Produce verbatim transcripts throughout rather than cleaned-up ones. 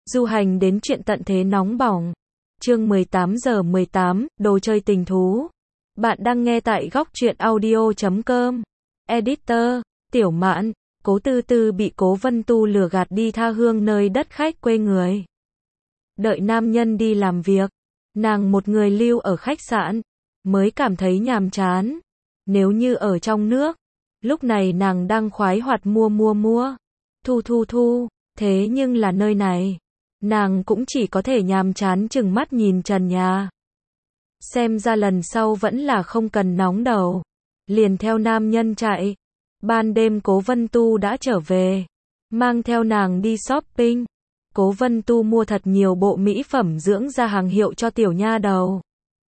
Du hành đến chuyện tận thế nóng bỏng. Chương mười tám giờ mười tám, đồ chơi tình thú. Bạn đang nghe tại góc truyện audio chấm com. Editor, Tiểu Mạn. Cố Tư Tư bị Cố Vân Tu lừa gạt đi tha hương nơi đất khách quê người. Đợi nam nhân đi làm việc, nàng một người lưu ở khách sạn, mới cảm thấy nhàm chán. Nếu như ở trong nước, lúc này nàng đang khoái hoạt mua mua mua, thu thu thu, thế nhưng là nơi này, nàng cũng chỉ có thể nhàm chán chừng mắt nhìn trần nhà. Xem ra lần sau vẫn là không cần nóng đầu, liền theo nam nhân chạy. Ban đêm Cố Vân Tu đã trở về, mang theo nàng đi shopping. Cố Vân Tu mua thật nhiều bộ mỹ phẩm dưỡng da hàng hiệu cho tiểu nha đầu,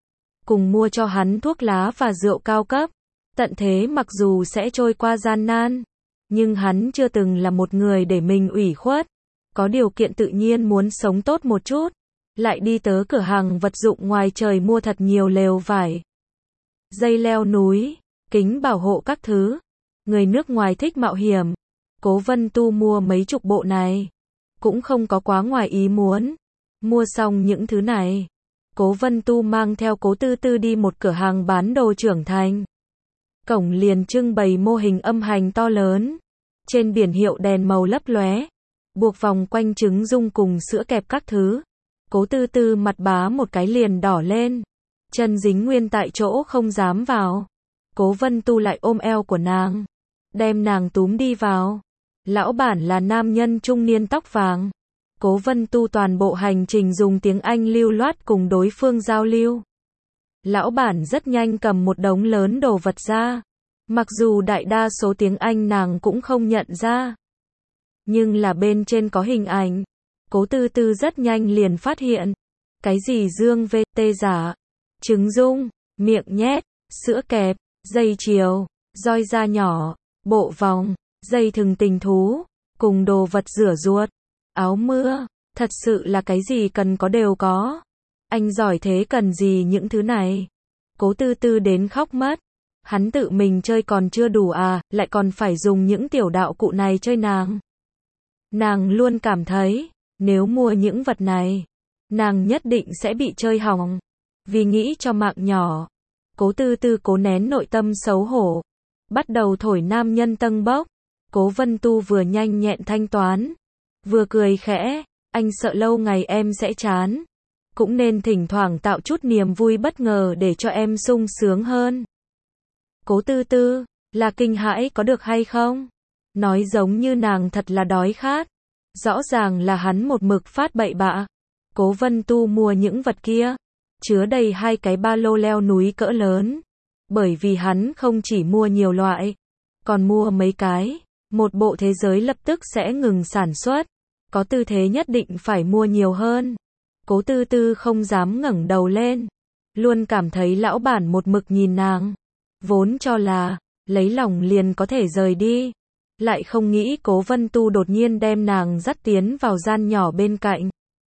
cùng mua cho hắn thuốc lá và rượu cao cấp. Tận thế mặc dù sẽ trôi qua gian nan, nhưng hắn chưa từng là một người để mình ủy khuất. Có điều kiện tự nhiên muốn sống tốt một chút, lại đi tới cửa hàng vật dụng ngoài trời mua thật nhiều lều vải, dây leo núi, kính bảo hộ các thứ. Người nước ngoài thích mạo hiểm, Cố Vân Tu mua mấy chục bộ này, cũng không có quá ngoài ý muốn. Mua xong những thứ này, Cố Vân Tu mang theo Cố Tư Tư đi một cửa hàng bán đồ trưởng thành. Cổng liền trưng bày mô hình âm hành to lớn, trên biển hiệu đèn màu lấp lóe, buộc vòng quanh trứng dung cùng sữa kẹp các thứ. Cố Tư Tư mặt bá một cái liền đỏ lên, chân dính nguyên tại chỗ không dám vào. Cố Vân Tu lại ôm eo của nàng, đem nàng túm đi vào. Lão bản là nam nhân trung niên tóc vàng. Cố Vân Tu toàn bộ hành trình dùng tiếng Anh lưu loát cùng đối phương giao lưu. Lão bản rất nhanh cầm một đống lớn đồ vật ra. Mặc dù đại đa số tiếng Anh nàng cũng không nhận ra, nhưng là bên trên có hình ảnh. Cố Tư Tư rất nhanh liền phát hiện. Cái gì dương vê tê giả, trứng dung, miệng nhét, sữa kẹp, dây chiều, roi da nhỏ, bộ vòng, dây thừng tình thú, cùng đồ vật rửa ruột, áo mưa, thật sự là cái gì cần có đều có. Anh giỏi thế cần gì những thứ này? Cố Tư Tư đến khóc mất. Hắn tự mình chơi còn chưa đủ à, lại còn phải dùng những tiểu đạo cụ này chơi nàng. Nàng luôn cảm thấy, nếu mua những vật này, nàng nhất định sẽ bị chơi hỏng. Vì nghĩ cho mạng nhỏ, Cố Tư Tư cố nén nội tâm xấu hổ, bắt đầu thổi nam nhân tâng bốc. Cố Vân Tu vừa nhanh nhẹn thanh toán, vừa cười khẽ, anh sợ lâu ngày em sẽ chán, cũng nên thỉnh thoảng tạo chút niềm vui bất ngờ để cho em sung sướng hơn. Cố Tư Tư, là kinh hãi có được hay không? Nói giống như nàng thật là đói khát. Rõ ràng là hắn một mực phát bậy bạ. Cố Vân Tu mua những vật kia, chứa đầy hai cái ba lô leo núi cỡ lớn. Bởi vì hắn không chỉ mua nhiều loại, còn mua mấy cái, một bộ thế giới lập tức sẽ ngừng sản xuất. Có tư thế nhất định phải mua nhiều hơn. Cố Tư Tư không dám ngẩng đầu lên, luôn cảm thấy lão bản một mực nhìn nàng. Vốn cho là, lấy lòng liền có thể rời đi. Lại không nghĩ Cố Vân Tu đột nhiên đem nàng dắt tiến vào gian nhỏ bên cạnh.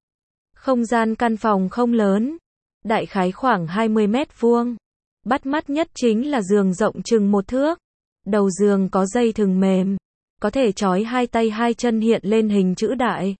Không gian căn phòng không lớn, đại khái khoảng hai mươi mét vuông. Bắt mắt nhất chính là giường rộng chừng một thước. Đầu giường có dây thừng mềm, có thể trói hai tay hai chân hiện lên hình chữ đại.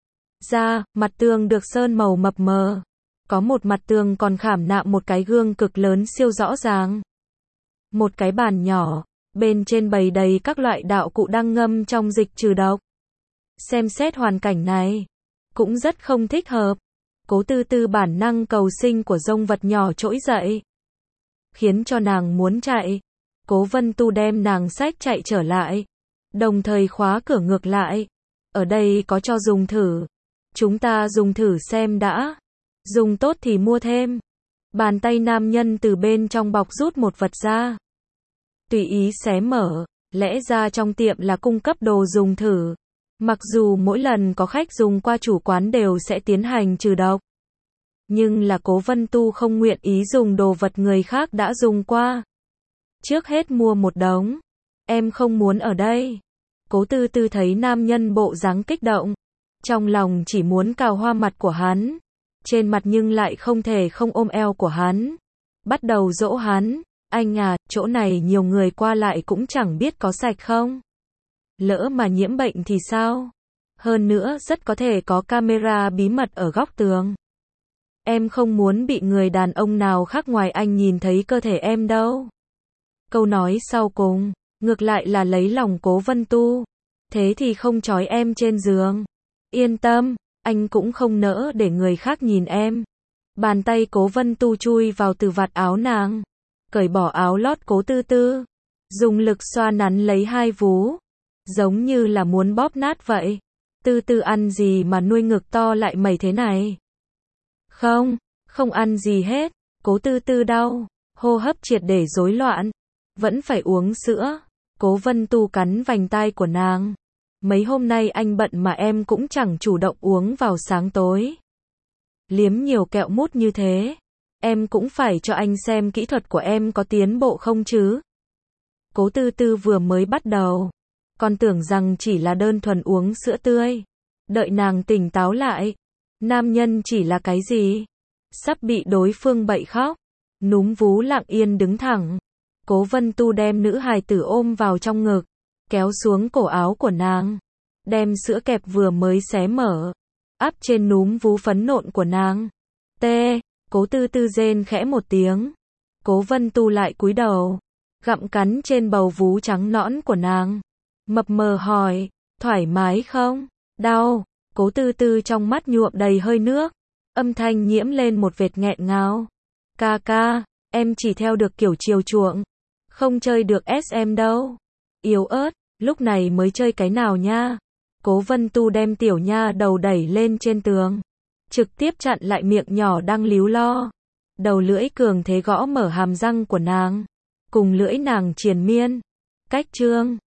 Ra, mặt tường được sơn màu mập mờ. Có một mặt tường còn khảm nạm một cái gương cực lớn siêu rõ ràng. Một cái bàn nhỏ, bên trên bày đầy các loại đạo cụ đang ngâm trong dịch trừ độc. Xem xét hoàn cảnh này, cũng rất không thích hợp. Cố Tư Tư bản năng cầu sinh của dông vật nhỏ trỗi dậy, khiến cho nàng muốn chạy. Cố Vân Tu đem nàng xách chạy trở lại, đồng thời khóa cửa ngược lại. Ở đây có cho dùng thử, chúng ta dùng thử xem đã, dùng tốt thì mua thêm. Bàn tay nam nhân từ bên trong bọc rút một vật ra, tùy ý xé mở. Lẽ ra trong tiệm là cung cấp đồ dùng thử, mặc dù mỗi lần có khách dùng qua chủ quán đều sẽ tiến hành trừ độc, nhưng là Cố Vân Tu không nguyện ý dùng đồ vật người khác đã dùng qua. Trước hết mua một đống. Em không muốn ở đây. Cố Tư Tư thấy nam nhân bộ dáng kích động, trong lòng chỉ muốn cào hoa mặt của hắn, trên mặt nhưng lại không thể không ôm eo của hắn, bắt đầu dỗ hắn. Anh à, chỗ này nhiều người qua lại cũng chẳng biết có sạch không. Lỡ mà nhiễm bệnh thì sao? Hơn nữa rất có thể có camera bí mật ở góc tường. Em không muốn bị người đàn ông nào khác ngoài anh nhìn thấy cơ thể em đâu. Câu nói sau cùng, ngược lại là lấy lòng Cố Vân Tu. Thế thì không trói em trên giường. Yên tâm, anh cũng không nỡ để người khác nhìn em. Bàn tay Cố Vân Tu chui vào từ vạt áo nàng, cởi bỏ áo lót Cố Tư Tư, dùng lực xoa nắn lấy hai vú, giống như là muốn bóp nát vậy. Tư Tư ăn gì mà nuôi ngực to lại mẩy thế này? Không, không ăn gì hết. Cố Tư Tư đau, hô hấp triệt để rối loạn, vẫn phải uống sữa. Cố Vân Tu cắn vành tai của nàng. Mấy hôm nay anh bận mà em cũng chẳng chủ động uống vào sáng tối. Liếm nhiều kẹo mút như thế, em cũng phải cho anh xem kỹ thuật của em có tiến bộ không chứ. Cố Tư Tư vừa mới bắt đầu, còn tưởng rằng chỉ là đơn thuần uống sữa tươi. Đợi nàng tỉnh táo lại, nam nhân chỉ là cái gì? Sắp bị đối phương bậy khóc, núm vú lặng yên đứng thẳng. Cố Vân Tu đem nữ hài tử ôm vào trong ngực, kéo xuống cổ áo của nàng, đem sữa kẹp vừa mới xé mở, áp trên núm vú phấn nộn của nàng. Tê, Cố Tư Tư rên khẽ một tiếng. Cố Vân Tu lại cúi đầu, gặm cắn trên bầu vú trắng nõn của nàng. Mập mờ hỏi, thoải mái không? Đau. Cố Tư Tư trong mắt nhuộm đầy hơi nước, âm thanh nhiễm lên một vệt nghẹn ngào. Ca ca, em chỉ theo được kiểu chiều chuộng, không chơi được ét em đâu. Yếu ớt, lúc này mới chơi cái nào nha? Cố Vân Tu đem tiểu nha đầu đẩy lên trên tường, trực tiếp chặn lại miệng nhỏ đang líu lo. Đầu lưỡi cường thế gõ mở hàm răng của nàng, cùng lưỡi nàng triền miên. Cách chương